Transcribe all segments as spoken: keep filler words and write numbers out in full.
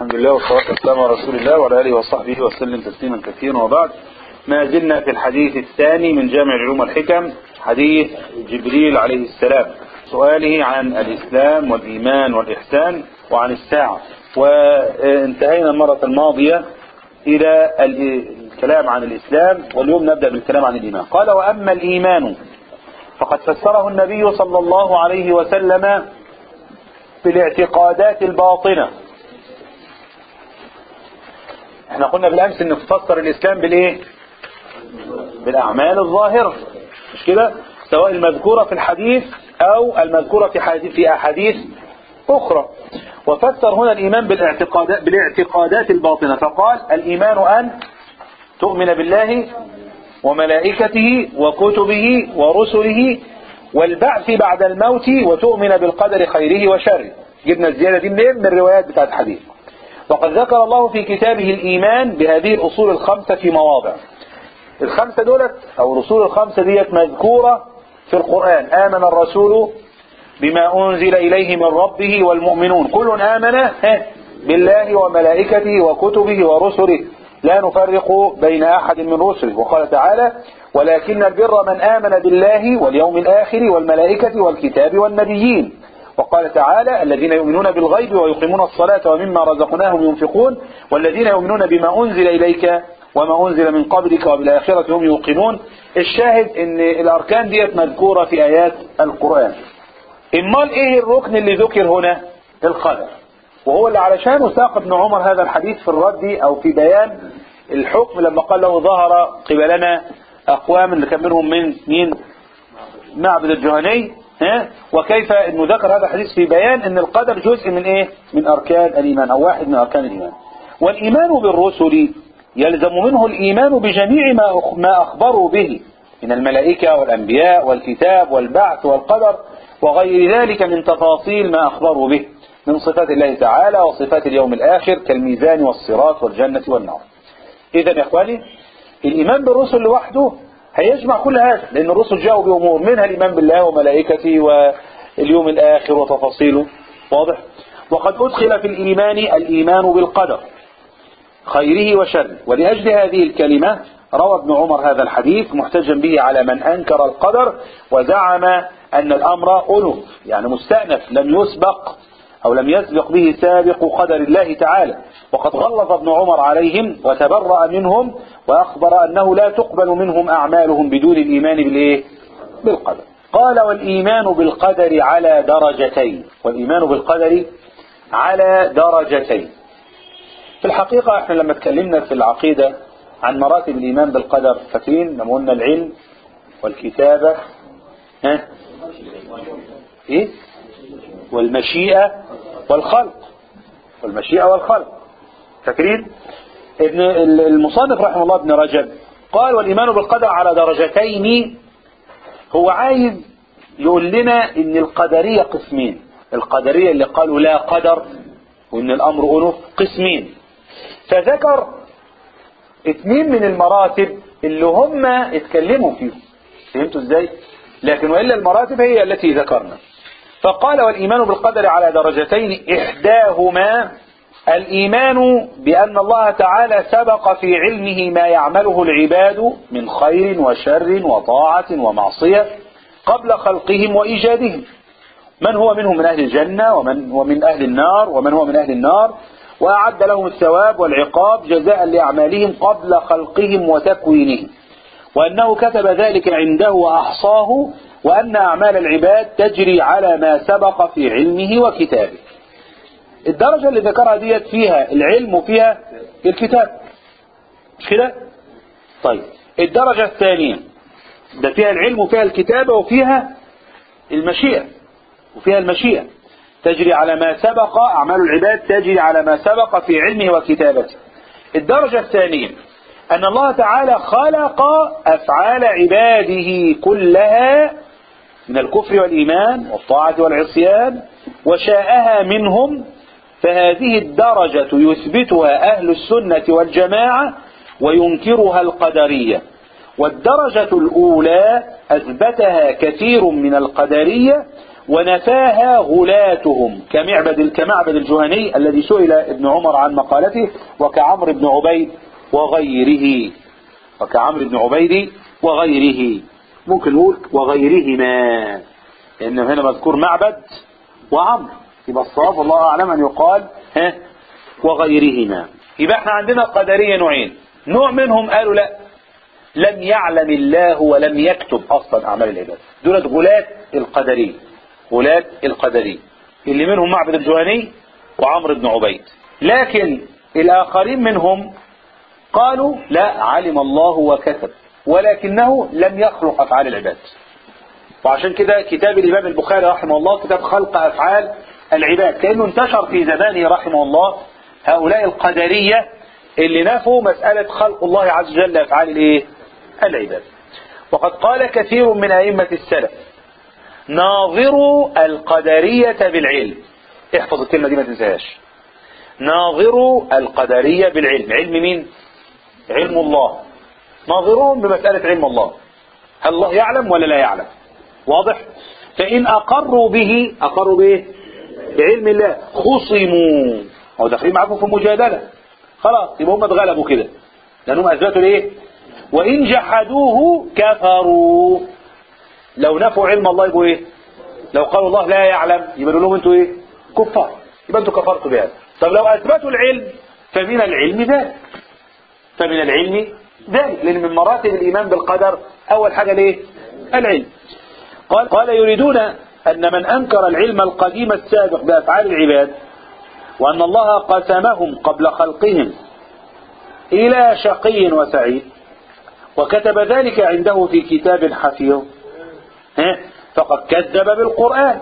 الحمد لله والصلاة والسلام على رسول الله وعلى آله وصحبه وسلم تسليما كثيرا، وبعد. ما زلنا في الحديث الثاني من جامع العلوم والحكم، حديث جبريل عليه السلام، سؤاله عن الإسلام والإيمان والإحسان وعن الساعة. وانتهينا المرة الماضية إلى الكلام عن الإسلام، واليوم نبدأ بالكلام عن الإيمان. قال: وأما الإيمان فقد فسره النبي صلى الله عليه وسلم بالاعتقادات الباطنة. احنا قلنا بالأمس ان نفسر الإسلام بالايه؟ بالأعمال الظاهرة، مش كده؟ سواء المذكورة في الحديث أو المذكورة في حديث في أحاديث أخرى. وفسر هنا الإيمان بالاعتقادات بالاعتقادات الباطنة، فقال: الإيمان أن تؤمن بالله وملائكته وكتبه ورسله والبعث بعد الموت وتؤمن بالقدر خيره وشره. جبنا الزيادة دي منين؟ من الروايات بتاعت الحديث. وقد ذكر الله في كتابه الإيمان بهذه الأصول الخمسة في مواضع. الخمسة دولت أو الأصول الخمسة ديت مذكورة في القرآن. آمن الرسول بما أنزل إليه من ربه والمؤمنون كل آمن بالله وملائكته وكتبه ورسله لا نفرق بين أحد من رسله. وقال تعالى: ولكن البر من آمن بالله واليوم الآخر والملائكة والكتاب والنبيين. وقال تعالى: الذين يؤمنون بالغيب ويقيمون الصلاة ومما رزقناهم ينفقون والذين يؤمنون بما أنزل إليك وما أنزل من قبلك وبالآخرة هم يوقنون. الشاهد ان الأركان ديت مذكورة في آيات القرآن. امال ايه الركن اللي ذكر هنا؟ القدر، وهو اللي علشانه ساق ابن عمر هذا الحديث في الرد او في بيان الحكم لما قال له: ظهر قبلنا اقوام، اللي كان منهم من مين؟ معبد الجهني. ها؟ وكيف انه ذكر هذا الحديث في بيان ان القدر جزء من ايه؟ من اركان الايمان او واحد من اركان الايمان. والايمان بالرسل يلزم منه الايمان بجميع ما ما اخبروا به من الملائكة والانبياء والكتاب والبعث والقدر وغير ذلك من تفاصيل ما اخبروا به من صفات الله تعالى وصفات اليوم الاخر كالميزان والصراط والجنة والنار. اذا يا اخواني، الايمان بالرسل لوحده هيجمع كل هذا، لأن الرسل جاءوا بأمور منها الإيمان بالله وملائكته واليوم الآخر وتفاصيله. واضح؟ وقد أدخل في الإيمان الإيمان بالقدر خيره وشره. ولأجل هذه الكلمة روى ابن عمر هذا الحديث محتجا به على من أنكر القدر وزعم أن الأمر أنف، يعني مستأنف لم يسبق أو لم يسبق به سابق قدر الله تعالى. وقد غلظ ابن عمر عليهم وتبرأ منهم وأخبر أنه لا تقبل منهم أعمالهم بدون الإيمان بالإيه؟ بالقدر. قال: والإيمان بالقدر على درجتين. والإيمان بالقدر على درجتين. في الحقيقة احنا لما اتكلمنا في العقيدة عن مراتب الإيمان بالقدر، فاكرين لما قلنا العلم والكتابة ها ايه والمشيئة والخلق والمشيئة والخلق، فاكرين؟ ابن المصنف رحمه الله ابن رجب قال: والإيمان بالقدر على درجتين. هو عايز يقول لنا ان القدرية قسمين. القدرية اللي قالوا لا قدر وان الامر انف قسمين، فذكر اثنين من المراتب اللي هم اتكلموا فيهم. فهمتوا ازاي؟ لكن وإلا المراتب هي التي ذكرنا. فقال: والإيمان بالقدر على درجتين، إحداهما الإيمان بأن الله تعالى سبق في علمه ما يعمله العباد من خير وشر وطاعة ومعصية قبل خلقهم وإيجادهم، من هو منهم من أهل الجنة ومن ومن أهل النار ومن هو من أهل النار، وأعد لهم الثواب والعقاب جزاء لأعمالهم قبل خلقهم وتكوينهم، وأنه كتب ذلك عنده وأحصاه، وأن أعمال العباد تجري على ما سبق في علمه وكتابه. الدرجة اللي ذكرها ديت فيها العلم وفيها الكتاب، مش كده؟ طيب الدرجة الثانية ده فيها العلم وفيها الكتابة وفيها المشيئة وفيها المشيئة تجري على ما سبق، أعمال العباد تجري على ما سبق في علمه وكتابته. الدرجة الثانية أن الله تعالى خلق أفعال عباده كلها من الكفر والإيمان والطاعة والعصيان وشاءها منهم، فهذه الدرجة يثبتها أهل السنة والجماعة وينكرها القدرية. والدرجة الأولى أثبتها كثير من القدرية ونفاها غلاتهم كمعبد كمعبد الجهني الذي سئل ابن عمر عن مقالته، وكعمر بن عبيد وغيره وكعمر بن عبيد وغيره ممكن نقول وغيرهما، لأنه هنا مذكور معبد وعمر، يبقى الصواب والله أعلم أن يقال ها وغيرهما. يبقى احنا عندنا قدرية نوعين، نوع منهم قالوا لا لم يعلم الله ولم يكتب أصلا أعمال العباد، دولت غلاة القدرية، غلاة القدرية اللي منهم معبد الجهني وعمر بن عبيد. لكن الآخرين منهم قالوا لا، علم الله وكتب ولكنه لم يخلق أفعال العباد. وعشان كده كتاب الإمام البخاري رحمه الله كتاب خلق أفعال العباد، كأنه انتشر في زمانه رحمه الله هؤلاء القدرية اللي نفوا مسألة خلق الله عز وجل أفعال الايه العباد. وقد قال كثير من أئمة السلف ناظروا القدرية بالعلم، احفظ الكلمة دي ما تنساهاش، ناظروا القدرية بالعلم. علم مين؟ علم الله. ناظرون بمسألة علم الله، هل الله يعلم ولا لا يعلم؟ واضح؟ فإن أقروا به أقروا به بعلم الله خصموا، هو داخلين معكم في المجادلة، خلاص يبقى هم اتغلبوا كده لأنهم أثبتوا ليه؟ وإن جحدوه كفروا. لو نفوا علم الله يبقوا إيه؟ لو قالوا الله لا يعلم يبقى لهم أنتوا إيه؟ كفار، يبقى أنتوا كفرتوا بهذا. طب لو أثبتوا العلم فمن العلم ذلك، فمن العلم ذلك، لأن من مراتب الإيمان بالقدر أول حاجة ليه؟ العلم. قال, قال يريدون أن من أنكر العلم القديم السابق بأفعال العباد وأن الله قسمهم قبل خلقهم إلى شقي وسعيد وكتب ذلك عنده في كتاب حفيظ فقد كذب بالقرآن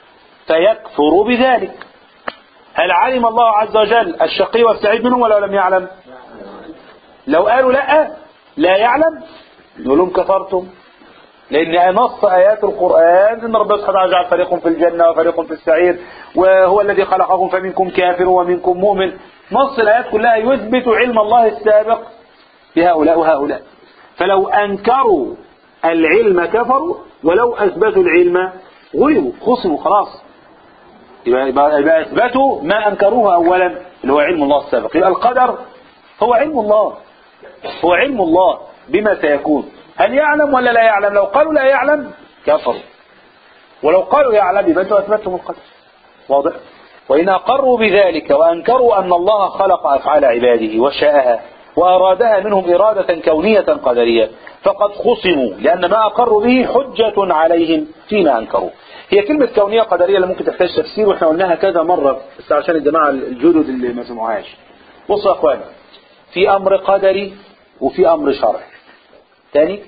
فيكفر بذلك. هل علم الله عز وجل الشقي والسعيد منهم ولا لم يعلم؟ لو قالوا لا لا يعلم نقول لهم كفرتم، لأن نص آيات القرآن إن ربنا سبحانه وتعالى جعل فريق في الجنة وفريق في السعير وهو الذي خلقكم فمنكم كافر ومنكم مؤمن. نص الآيات كلها يثبت علم الله السابق بهؤلاء وهؤلاء. فلو أنكروا العلم كفروا، ولو أثبتوا العلم غلبوا خصموا، خلاص يبقى, يبقى أثبتوا ما أنكروه أولا اللي هو علم الله السابق. يبقى القدر هو علم الله، هو علم الله بما سيكون. هل يعلم ولا لا يعلم؟ لو قالوا لا يعلم كفروا، ولو قالوا يعلم يبقى انتوا اثبتتم القدر. واضح؟ وإن أقروا بذلك وأنكروا أن الله خلق أفعال عباده وشاءها وأرادها منهم إرادة كونية قدرية فقد خصموا، لأن ما أقروا به حجة عليهم فيما أنكروا. هي كلمة كونية قدرية اللي ممكن تحتاج تفسير، وإحنا قلناها كذا مرة بس عشان الجماعة الجدد اللي ما سمعوهاش. بصوا يا أخوان، في أمر قدري وفي أمر شرعي. تاني،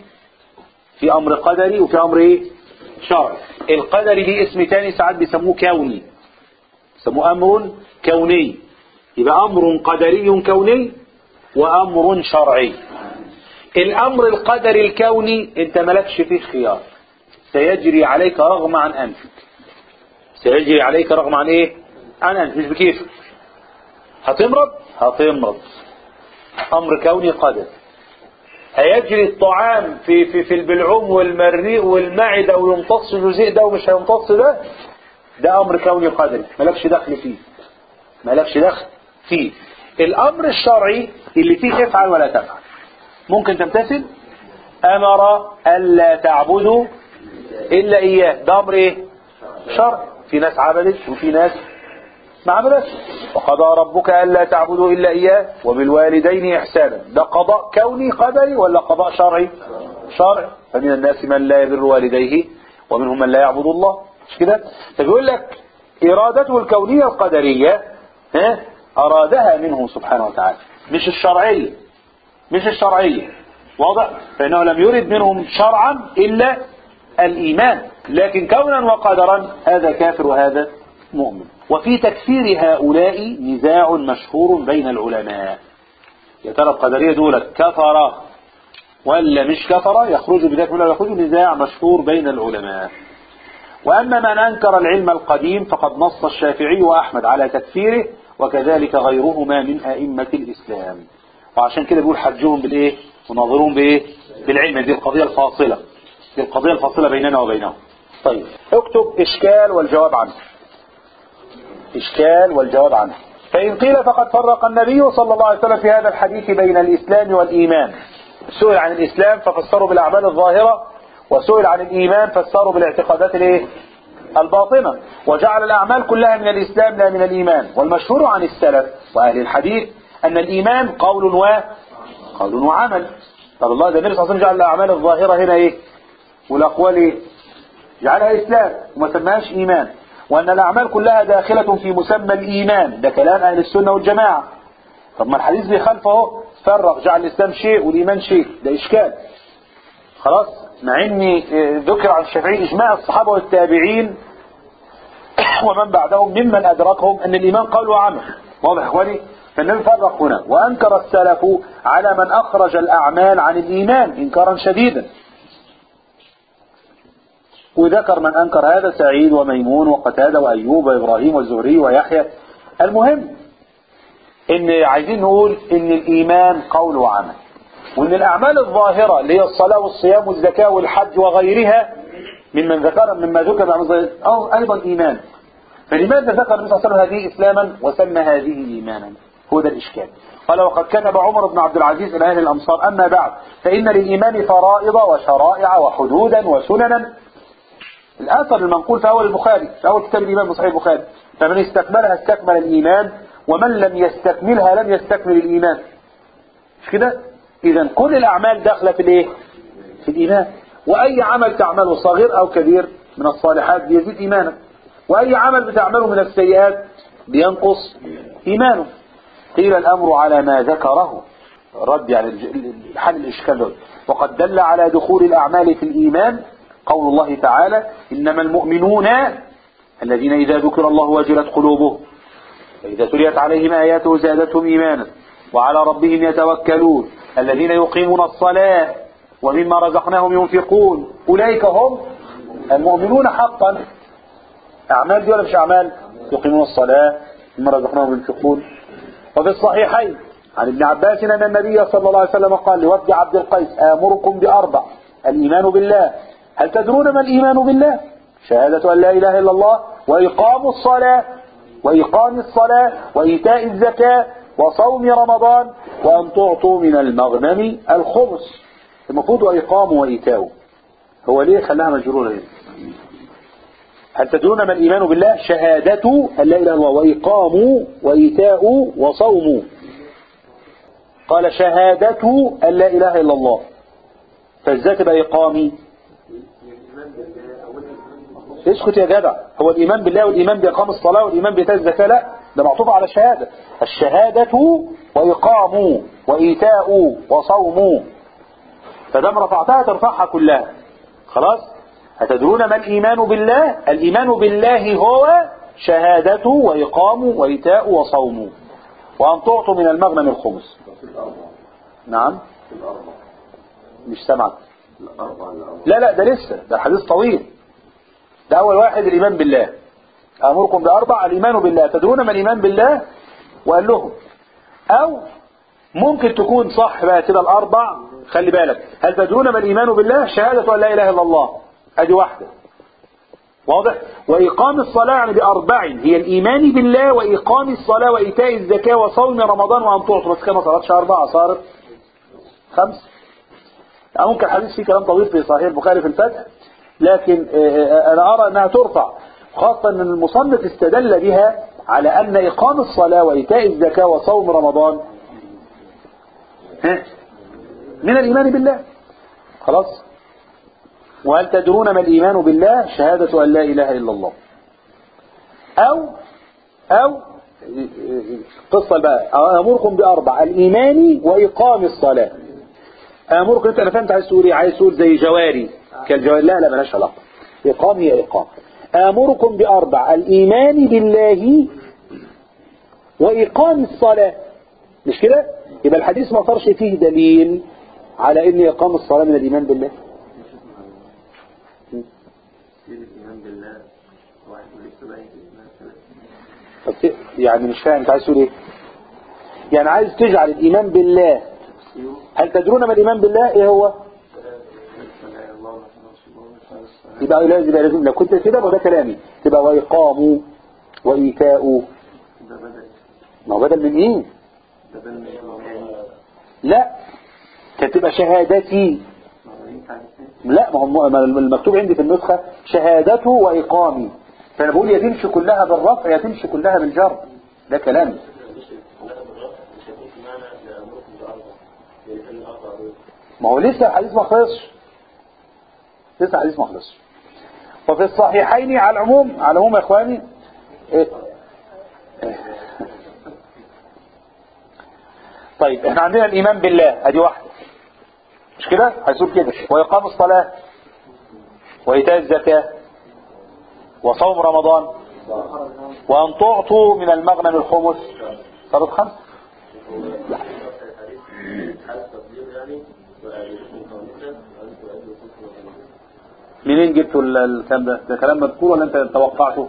في أمر قدري وفي أمر إيه؟ شرعي. القدري دي اسم تاني ساعات بيسموه كوني، بيسموه أمر كوني. يبقى أمر قدري كوني وأمر شرعي. الأمر القدري الكوني أنت ملكش فيه خيار، سيجري عليك رغم عن أنفك، سيجري عليك رغم عن إيه؟ عن أنفك، مش بكيفك. هتمرض هتمرض، أمر كوني قدري. هيجري الطعام في في في البلعوم والمريء والمعدة ويمتص جزء ده ومش هيمتص ده، ده أمر كوني قدري ملكش دخل فيه، ملكش دخل فيه. الأمر الشرعي اللي فيه افعل ولا تفعل، ممكن تمتثل. أمر ألا تعبدوا إلا إياه، ده أمر إيه؟ شرعي. في ناس عبدت وفي ناس ما عبدت. وقضى ربك ألا تعبدوا إلا إياه وبالوالدين إحسانا، ده قضاء كوني قدري ولا قضاء شرعي؟ شرعي. فمن الناس من لا يبر والديه ومنهم من لا يعبد الله، مش كده؟ فبيقول لك إرادته الكونية القدرية ها أرادها منه سبحانه وتعالى، مش الشرعية، مش الشرعية. واضح؟ فإنه لم يرد منهم شرعا إلا الإيمان، لكن كونا وقدرا هذا كافر وهذا مؤمن. وفي تكفير هؤلاء نزاع مشهور بين العلماء. يا ترى القدرية دول كفر ولا مش كفر؟ يخرج بذلك ولا يخرج؟ نزاع مشهور بين العلماء. وأما من أنكر العلم القديم فقد نص الشافعي وأحمد على تكفيره وكذلك غيرهما من أئمة الإسلام. وعشان كده بيقول حجهم بالإيه وناظرون بإيه؟ بالعلم. دي القضية الفاصلة، دي القضية الفاصلة بيننا وبينهم. طيب اكتب إشكال والجواب عنه. إشكال والجواب عنه. فإن قيل فقد فرق النبي صلى الله عليه وسلم في هذا الحديث بين الإسلام والإيمان. سئل عن الإسلام ففسروا بالأعمال الظاهرة، وسئل عن الإيمان فسروا بالاعتقادات الايه؟ الباطنة، وجعل الأعمال كلها من الإسلام لا من الإيمان. والمشهور عن السلف وأهل الحديث أن الإيمان قول و قول وعمل. طب الله ده النبي صلى الله عليه وسلم جعل الأعمال الظاهرة هنا إيه؟ والأقوال إيه؟ جعلها إسلام وما سماهاش إيمان، وأن الأعمال كلها داخلة في مسمى الإيمان. ده كلام أهل السنة والجماعة. طب ما الحديث بيخالفه، فرق جعل الإسلام شيء والإيمان شيء، ده إشكال. خلاص، مع إني ذكر عن الشافعي إجماع الصحابة والتابعين ومن بعدهم ممن أدركهم أن الإيمان قول وعمل. واضح إخواني؟ فالنبي فرق هنا. وأنكر السلف على من أخرج الأعمال عن الإيمان إنكارا شديدا، وذكر من أنكر هذا سعيد وميمون وقتادة وأيوب وإبراهيم والزهري ويحيى. المهم إن عايزين نقول إن الإيمان قول وعمل، وإن الأعمال الظاهرة اللي هي الصلاة والصيام والزكاة والحج وغيرها ممن ذكر مما ذكر أو أيضا إيمان. فلماذا ذكر النبي صلى الله عليه وسلم هذه إسلاما وسمى هذه إيمانا؟ هو ده الإشكال. قال وقد كتب عمر بن عبد العزيز إلى أهل الأمصار: أما بعد فإن للإيمان فرائض وشرائع وحدودا وسننا. الآثر المنقول في أول البخاري، في أول كتاب الإيمان بصحيح البخاري: فمن استكملها استكمل الإيمان ومن لم يستكملها لم يستكمل الإيمان. مش كده؟ إذا كل الأعمال داخلة في الإيه؟ في الإيمان. وأي عمل تعمله صغير أو كبير من الصالحات بيزيد إيمانك، وأي عمل بتعمله من السيئات بينقص إيمانه. قيل الأمر على ما ذكره، رد يعني حل الإشكال له. وقد دل على دخول الأعمال في الإيمان قول الله تعالى: إنما المؤمنون الذين إذا ذكر الله وجلت قلوبهم فإذا تليت عليهم آياته زادتهم إيمانا وعلى ربهم يتوكلون الذين يقيمون الصلاة ومما رزقناهم ينفقون أولئك هم المؤمنون حقا. أعمال دي ولا مش أعمال؟ يقيمون الصلاة مما رزقناهم ينفقون. وفي الصحيحين عن ابن عباس أن النبي صلى الله عليه وسلم قال لوفد عبد القيس: آمركم بأربع: الإيمان بالله. هل تدرون ما الإيمان بالله؟ شهادة أن لا إله إلا الله، وإقام الصلاة وإقام الصلاة وإيتاء الزكاة وصوم رمضان وأن تعطوا من المغنم الخمس. المفروض وإقام وإيتاء، هو ليه خلاها مجرورة هنا؟ هل تدرون ما الإيمان بالله؟ شهادة أن لا إله إلا الله وإقام وإيتاء وصوم. قال شهادة أن لا إله إلا الله، فازاي تبقى إقامي؟ اسكت يا جدع. هو الإيمان بالله والإيمان بإقام الصلاة والإيمان بإيتاء الزكاة؟ لا، ده معطوف على الشهادة. الشهادة وإقام وإيتاء وصوم، فدام رفعتها ترفعها كلها. خلاص. هتدرون ما الإيمان بالله؟ الإيمان بالله هو شهادة وإقام وإيتاء وصوم وأن تعطوا من المغنم الخمس. نعم مش سمعت. لا لا ده لسه، ده حديث طويل. ده أول واحد الإيمان بالله. أمركم بأربع: الإيمان بالله. تدرون ما الإيمان بالله؟ وقال لهم. أو ممكن تكون صح بقى كده الأربع. خلي بالك، هل تدرون ما الإيمان بالله؟ شهادة أن لا إله إلا الله، أدي واحدة. واضح؟ وإقام الصلاة يعني بأربع، هي الإيمان بالله وإقام الصلاة وإيتاء الزكاة وصوم رمضان وأن تعطوا. بس كما صارتش أربعة، صارت خمس. يعني ممكن الحديث فيه كلام طويل في صحيح البخاري في الفتح، لكن أنا أرى أنها ترفع، خاصة أن المصنف استدل بها على أن إقام الصلاة وإيتاء الزكاة وصوم رمضان من الإيمان بالله. خلاص. وهل تدرون ما الإيمان بالله؟ شهادة أن لا إله إلا الله. أو أو قصة بقى: أمركم بأربع: الإيمان وإقام الصلاة. أمركم، أنت أنا فهمت عايز تقول إيه؟ عايز تقول زي جواري كالجواري. لا لا مالهاش علاقة. إقام هي إقام. أمركم بأربع: الإيمان بالله وإقام الصلاة. مش كده؟ يبقى الحديث ما صارش فيه دليل على إن إقام الصلاة من الإيمان بالله. يعني مش فاهم انت عايز تقول ايه؟ يعني عايز تجعل الإيمان بالله. هل تدرون ما الإيمان بالله ايه هو؟ يبقى لازم لازم لو كنت كده وده كلامي تبقى وإقام وإيتاء. ما هو بدل من إيه؟ لا كانت تبقى شهادتي. لا ما هو المكتوب عندي في النسخة شهادته وإقامي، فأنا بقول يا تمشي كلها بالرفع يا تمشي كلها بالجر. ده كلام. ما هو لسه الحديث ما خلصش، لسه الحديث ما خلصش. وفي الصحيحين على العموم، على العموم يا اخواني إيه؟ إيه؟ طيب احنا عندنا الايمان بالله ادي واحده مش كده، هيصير كده واقام الصلاه وايتاء الزكاه وصوم رمضان وان تعطوا من المغنم الخمس. صارت خمسه. منين جبتوا الكلام ده؟ ده كلام مذكور ولا انت توقعته؟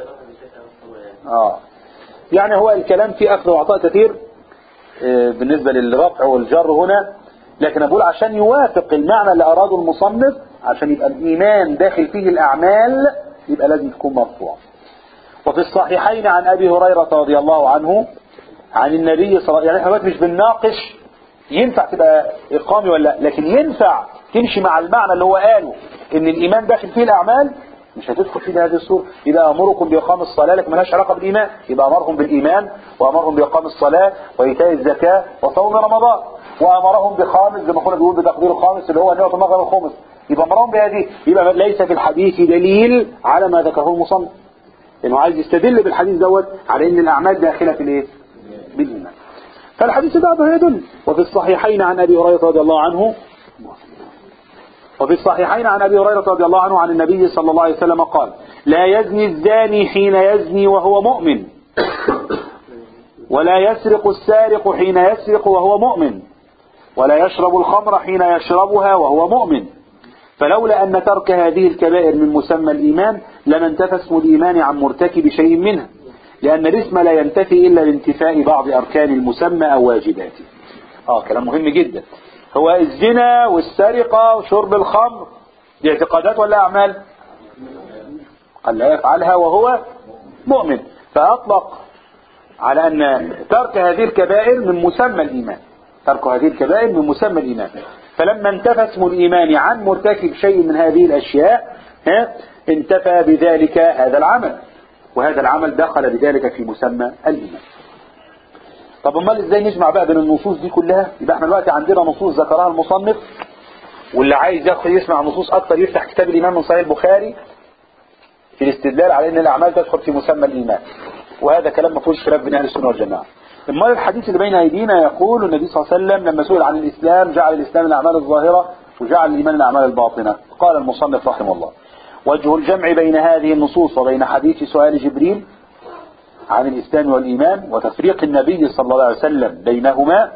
اه يعني هو الكلام فيه اخذ وعطاء كثير اه بالنسبه للرفع والجر هنا، لكن اقول عشان يوافق المعنى اللي اراده المصنف، عشان يبقى الايمان داخل فيه الاعمال يبقى لازم تكون مرفوع. وفي الصحيحين عن ابي هريره رضي الله عنه عن النبي صلى الله عليه وسلم، يعني احنا دلوقتي مش بنناقش ينفع تبقى اقامي ولا لا، لكن ينفع تمشي مع المعنى اللي هو قاله ان الايمان داخل فيه الاعمال، مش هتدخل فيه هذه الصورة. يبقى امركم باقام الصلاة لكن ملهاش علاقة بالايمان، يبقى امرهم بالايمان وامرهم باقام الصلاة وايتاء الزكاة وصوم رمضان وامرهم بخامس زي ما كنا بنقول بتقدير الخامس اللي هو ان يعطوا المغرب الخمس، يبقى امرهم بهذه. يبقى ليس في الحديث دليل على ما ذكره المصنف، لانه عايز يستدل بالحديث دوت على ان الاعمال داخلة في الايه؟ بالايمان. فالحديث بعده يدل. وفي الصحيحين عن ابي هريرة رضي الله عنه وفي الصحيحين عن أبي هريرة رضي الله عنه عن النبي صلى الله عليه وسلم قال: لا يزني الزاني حين يزني وهو مؤمن، ولا يسرق السارق حين يسرق وهو مؤمن، ولا يشرب الخمر حين يشربها وهو مؤمن. فلولا أن ترك هذه الكبائر من مسمى الإيمان لما انتفى اسم الإيمان عن مرتكب شيء منها، لأن الاسم لا ينتفي إلا لانتفاء بعض أركان المسمى أو واجباته. آه كلام مهم جدا. هو الزنا والسرقة وشرب الخمر دي اعتقادات ولا أعمال؟ قال لا يفعلها وهو مؤمن، فأطلق على أن ترك هذه الكبائر من مسمى الإيمان، ترك هذه الكبائر من مسمى الإيمان. فلما انتفى اسم الإيمان عن مرتكب شيء من هذه الأشياء ها انتفى بذلك هذا العمل، وهذا العمل دخل بذلك في مسمى الإيمان. طب امال ازاي نجمع بقى بين النصوص دي كلها؟ يبقى احنا دلوقتي عندنا نصوص ذكرها المصنف، واللي عايز ياخد يسمع نصوص اكتر يفتح كتاب الإيمان من صحيح البخاري في الاستدلال على ان الاعمال تدخل في مسمى الإيمان، وهذا كلام ما فيهوش خلاف بين اهل السنه والجماعه. امال الحديث اللي بين ايدينا يقول النبي صلى الله عليه وسلم لما سئل عن الاسلام جعل الاسلام الاعمال الظاهره وجعل الايمان الاعمال الباطنه. قال المصنف رحمه الله: وجه الجمع بين هذه النصوص وبين حديث سؤال جبريل عن الإسلام والإيمان وتفريق النبي صلى الله عليه وسلم بينهما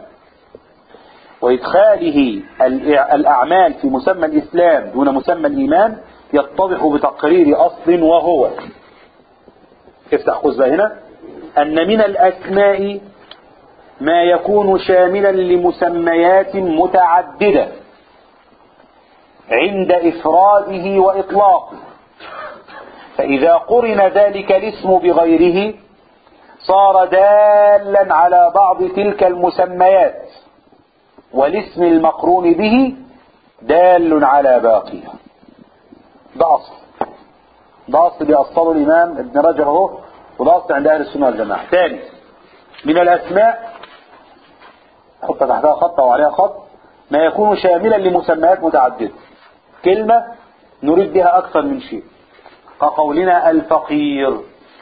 وإدخاله الأعمال في مسمى الإسلام دون مسمى الإيمان يتضح بتقرير أصل، وهو افتح قوس هنا: أن من الأسماء ما يكون شاملا لمسميات متعددة عند إفراده وإطلاقه، فإذا قرن ذلك الاسم بغيره صار دالا على بعض تلك المسميات، والاسم المقرون به دال على باقيها. ده أصل، ده أصل بيأصله الإمام ابن رجب اهو، وده أصل عند أهل السنة والجماعة. ثاني، من الأسماء حط تحتها خط أو عليها خط ما يكون شاملا لمسميات متعددة، كلمة نريد بها أكثر من شيء، كقولنا الفقير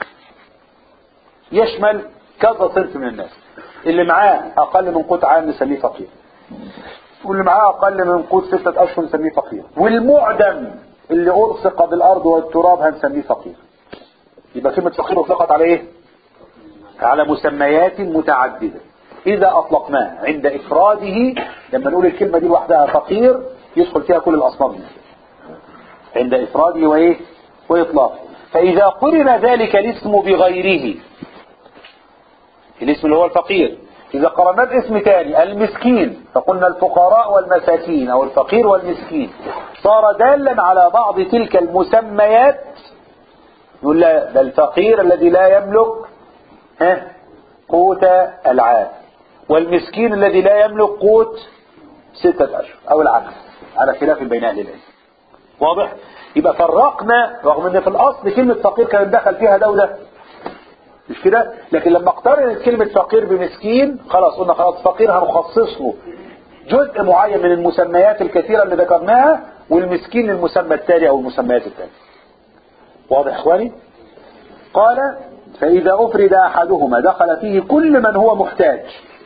يشمل كذا صنف من الناس، اللي معاه أقل من قوت عام نسميه فقير، واللي معاه أقل من قوت ستة أشهر نسميه فقير، والمعدم اللي ألصق بالأرض والتراب هنسميه فقير. يبقى كلمة فقير أطلقت على إيه؟ على مسميات متعددة. إذا أطلقناها عند إفراده، لما نقول الكلمة دي لوحدها فقير يدخل فيها كل الأصناف دي عند إفراده وإيه؟ وإطلاقه. فإذا قرن ذلك الاسم بغيره، الاسم اللي هو الفقير، إذا قرناه باسم تاني المسكين فقلنا الفقراء والمساكين أو الفقير والمسكين صار دالا على بعض تلك المسميات. يقول لا ده الفقير الذي لا يملك ها قوت العام، والمسكين الذي لا يملك قوت ستة أشهر أو العكس على خلاف بين أهل العلم. واضح؟ يبقى فرقنا رغم ان في الأصل كلمة فقير كانت دخل فيها ده وده مش كده، لكن لما اقترنت كلمة فقير بمسكين خلاص قلنا خلاص فقير هنخصص له جزء معين من المسميات الكثيرة اللي ذكرناها، والمسكين المسمى التالي أو المسميات التالية. واضح إخواني؟ قال فإذا أفرد أحدهما دخل فيه كل من هو محتاج.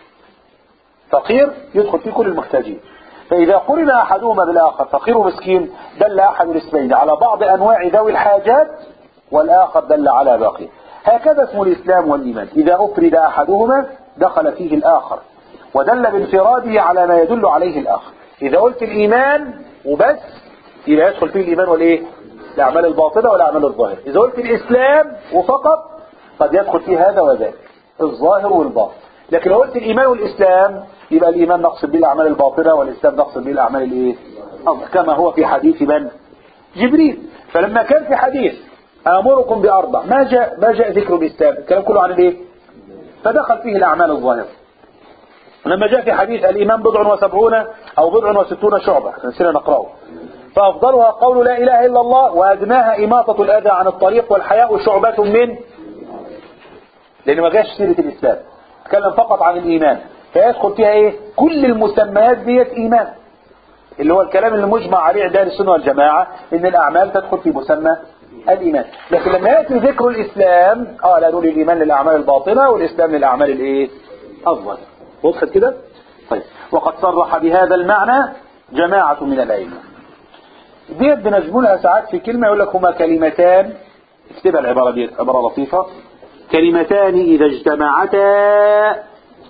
فقير يدخل فيه كل المحتاجين. فإذا قرن أحدهما بالآخر فقير ومسكين دل أحد الاسمين على بعض أنواع ذوي الحاجات والآخر دل على باقي. هكذا اسم الإسلام والإيمان، إذا أفرد أحدهما دخل فيه الآخر ودل بانفراده على ما يدل عليه الآخر. إذا قلت الإيمان وبس يبقى يدخل فيه الإيمان والإيه؟ الأعمال الباطنة والأعمال الظاهرة. إذا قلت الإسلام وفقط قد يدخل فيه هذا وذاك الظاهر والباطن. لكن لو قلت الإيمان والإسلام يبقى الإيمان نقصد به الأعمال الباطنة والإسلام نقصد به الأعمال الإيه؟ كما هو في حديث من؟ جبريل. فلما كان في حديث آمركم بأربع ما جاء ما جاء ذكر الإسلام، الكلام كله عن الإيه؟ فدخل فيه الأعمال الظاهرة. لما جاء في حديث الإيمان بضع وسبعون أو بضع وستون شعبة نسينا نقرأه، فأفضلها قول لا إله إلا الله وأدناها إماطة الأذى عن الطريق والحياء شعبة من، لأن ما جاش سيرة الإسلام، تكلم فقط عن الإيمان، فيدخل فيها إيه؟ كل المسميات ديت إيمان، اللي هو الكلام اللي مجمع عليه عند أهل السنة والجماعة إن الأعمال تدخل في مسمى الإيمان. لكن لما يأتي ذكر الإسلام آه لا نقول الإيمان للأعمال الباطنة والإسلام للأعمال الإيه؟ أفضل. وضحت كده؟ طيب. وقد صرح بهذا المعنى جماعة من الأئمة. ديت بنجملها ساعات في كلمة يقول لك هما كلمتان، اكتبها العبارة دي عبارة لطيفة، كلمتان إذا اجتمعتا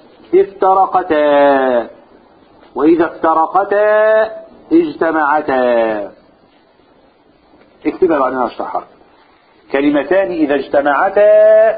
افترقتا وإذا افترقتا اجتمعتا. اكتبها بعدين اشرحها. كلمتان إذا اجتمعتا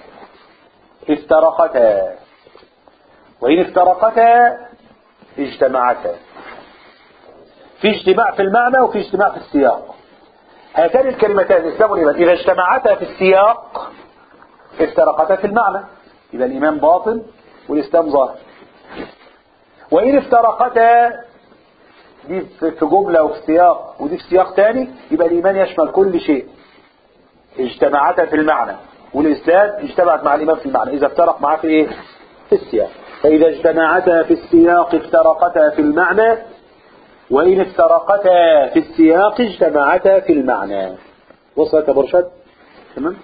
افترقتا وإن افترقتا اجتمعتا. في اجتماع في المعنى وفي اجتماع في السياق. هاتان الكلمتان الإسلام والإيمان إذا اجتمعتا في السياق افترقتا في المعنى، يبقى الإيمان باطن والإسلام ظاهر. وإن افترقتا دي في جملة وفي سياق ودي في سياق تاني يبقى الإيمان يشمل كل شيء. اجتمعتا في المعنى والإسلام اجتمعت مع الإيمان في المعنى، إذا افترق معاه في إيه؟ في السياق. فإذا اجتمعتا في السياق افترقتا في المعنى وإن افترقتا في السياق اجتمعتا في المعنى. وصلت يا برشاد؟ تمام؟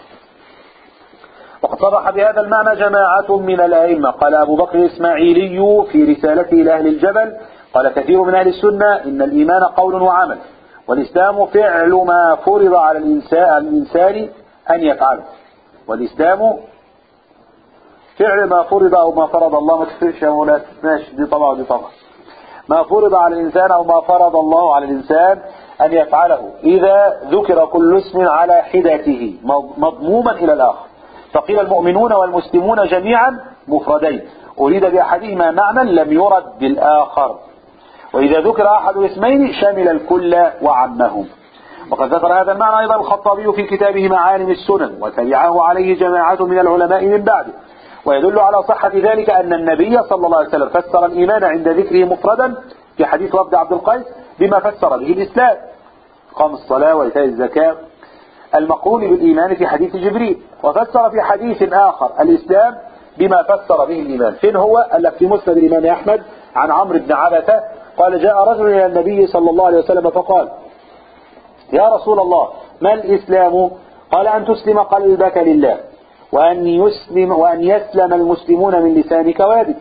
وقد صرح بهذا المعنى جماعة من الأئمة. قال أبو بكر الإسماعيلي في رسالته إلى أهل الجبل قال كثير من أهل السنة إن الإيمان قول وعمل والإسلام فعل ما فرض على الإنسان أن يفعله. والإسلام فعل ما فرض أو ما فرض الله، ما تفرقش يا مولانا، ماشي دي طبعا ودي طبعا. ما فرض على الإنسان أو ما فرض الله على الإنسان أن يفعله إذا ذكر كل اسم على حدته مضموما إلى الآخر. فقيل المؤمنون والمسلمون جميعا مفردين أريد بأحدهما معنى لم يرد بالآخر. وإذا ذكر أحد اسمين شمل الكل وعمهم. وقد ذكر هذا المعنى أيضا الخطابي في كتابه معالم السنن وتبعه عليه جماعة من العلماء من بعده. ويدل على صحة ذلك أن النبي صلى الله عليه وسلم فسر الإيمان عند ذكره مفردا في حديث وفد عبد القيس بما فسر به الإسلام، قام الصلاة وإيتاء الزكاة، المقرون بالإيمان في حديث جبريل. وفسر في حديث آخر الإسلام بما فسر به الإيمان. فين هو؟ قال لك في مسند الإمام أحمد عن عمرو بن عبثة قال جاء رجل إلى النبي صلى الله عليه وسلم فقال يا رسول الله ما الإسلام؟ قال أن تسلم قلبك لله وأن يسلم وأن يسلم المسلمون من لسانك ويدك.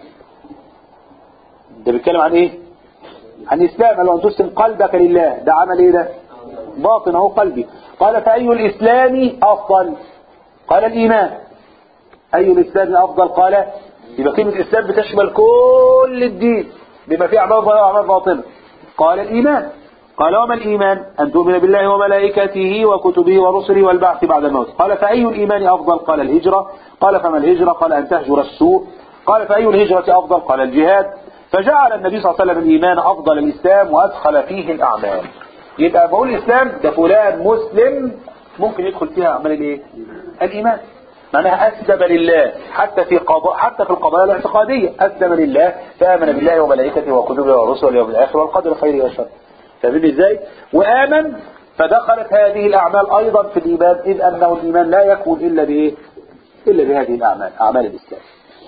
ده بيتكلم عن إيه؟ عن الإسلام. قال أن تسلم قلبك لله، ده عمل إيه؟ ده باطن أو قلبي. قال فأي الإسلام أفضل؟ قال الإيمان. أي الإسلام أفضل؟ قال يبقى كلمة الإسلام بتشمل كل الدين بما فيه أعمال ظاهرة وأعمال باطنة. قال الإيمان. قال وما الإيمان؟ أن تؤمن بالله وملائكته وكتبه ورسله والبعث بعد الموت. قال فأي الإيمان أفضل؟ قال الهجرة. قال فما الهجرة؟ قال أن تهجر السوء. قال فأي الهجرة أفضل؟ قال الجهاد. فجعل النبي صلى الله عليه وسلم الإيمان أفضل الإسلام وأدخل فيه الأعمال. يبقى بقول الإسلام ده فلان مسلم ممكن يدخل فيها أعمال الإيه؟ الإيمان. معناها أسلم لله حتى في قضاء حتى في القضايا الاعتقادية، أسلم لله فآمن بالله وملائكته وكتبه ورسله واليوم الآخر والقدر خيره وشره. فاهمين إزاي؟ وآمن فدخلت هذه الأعمال أيضا في الإيمان، إذ أنه الإيمان لا يكون إلا بإيه؟ إلا بهذه الأعمال، أعمال الإسلام.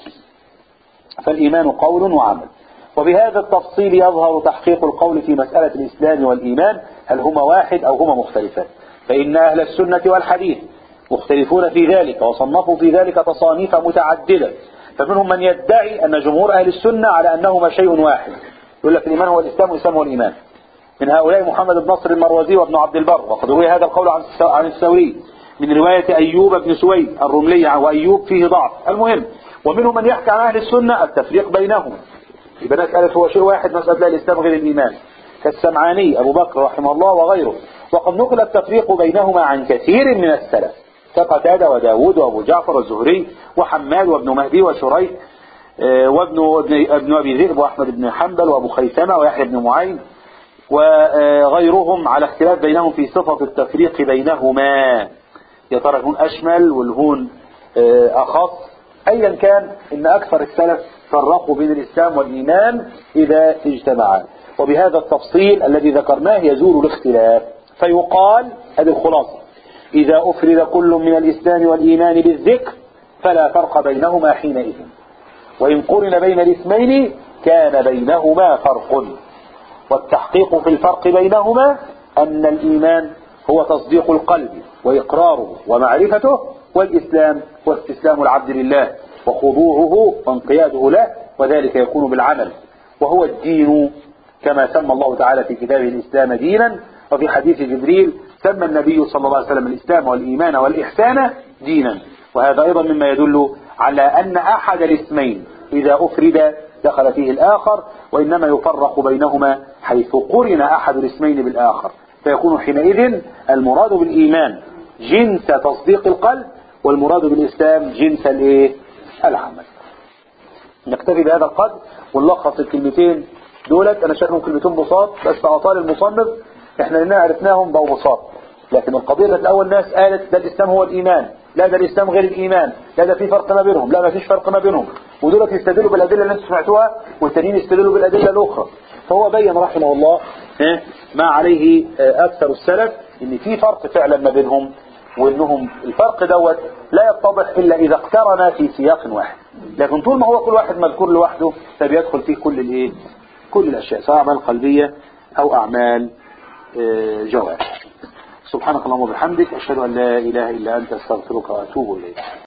فالإيمان قول وعمل. وبهذا التفصيل يظهر تحقيق القول في مسألة الإسلام والإيمان، هل هما واحد أو هما مختلفان. فإن أهل السنة والحديث مختلفون في ذلك، وصنفوا في ذلك تصانيف متعددة. فمنهم من يدعي أن جمهور أهل السنة على أنهما شيء واحد، يقول لك الإيمان هو الإسلام والإسلام هو الإيمان. من هؤلاء محمد بن نصر المروزي وابن عبد البر، وقد روي هذا القول عن الثوري من رواية أيوب بن سويد الرملي، وأيوب فيه ضعف. المهم، ومنهم من يحكي عن أهل السنة التفريق بينهم، يبقى ناس قالت هو شيء واحد، ناس قالت لا الإسلام غير الإيمان، كالسمعاني أبو بكر رحمه الله وغيره. وقد نقل التفريق بينهما عن كثير من السلف كقتادة وداود وأبو جعفر الزهري وحماد وابن مهدي وشريح وابن ابن, ابن أبي ذئب وأحمد بن حنبل وأبو خيثمة ويحيى بن معين وغيرهم على اختلاف بينهم في صفة التفريق بينهما. يا ترى الهون أشمل والهون أخص؟ أيا كان، إن أكثر السلف فرقوا بين الإسلام والإيمان إذا اجتمعا. وبهذا التفصيل الذي ذكرناه يزول الاختلاف، فيقال هذه الخلاصة: إذا أفرد كل من الإسلام والإيمان بالذكر فلا فرق بينهما حينئذ، وإن قرن بين الاسمين كان بينهما فرق. والتحقيق في الفرق بينهما أن الإيمان هو تصديق القلب وإقراره ومعرفته، والإسلام هو استسلام العبد لله وخضوعه وانقياده له، وذلك يكون بالعمل، وهو الدين كما سمى الله تعالى في كتابه الإسلام دينا. وفي حديث جبريل سمى النبي صلى الله عليه وسلم الإسلام والإيمان والإحسان دينا. وهذا أيضا مما يدل على أن أحد الاسمين إذا أفرد دخل فيه الآخر، وإنما يفرق بينهما حيث قرن أحد الاسمين بالآخر، فيكون حينئذ المراد بالإيمان جنس تصديق القلب، والمراد بالإسلام جنس الإيه؟ العمل. نكتفي بهذا القدر ونلخص الكلمتين دولت. أنا شايفهم كلمتين بساط، بس أعطال المصنف احنا لنا عرفناهم بأو بساط، لكن القضية الأول ناس قالت ده الإسلام هو الإيمان، لا ده الإسلام غير الإيمان، لا ده في فرق ما بينهم، لا ما فيش فرق ما بينهم، ودولت يستدلوا بالأدلة اللي انتم سمعتوها، والتانيين يستدلوا بالأدلة الأخرى. فهو بين رحمه الله ما عليه أكثر السلف، إن في فرق فعلا ما بينهم، وإنهم الفرق دوت لا يتضح إلا إذا اقترن في سياق واحد. لكن طول ما هو كل واحد مذكور لوحده فبيدخل فيه كل الإيه؟ كل الأشياء، سواء أعمال قلبية أو أعمال جوارح. سبحانك اللهم وبحمدك، أشهد أن لا إله إلا أنت، أستغفرك وأتوب إليك.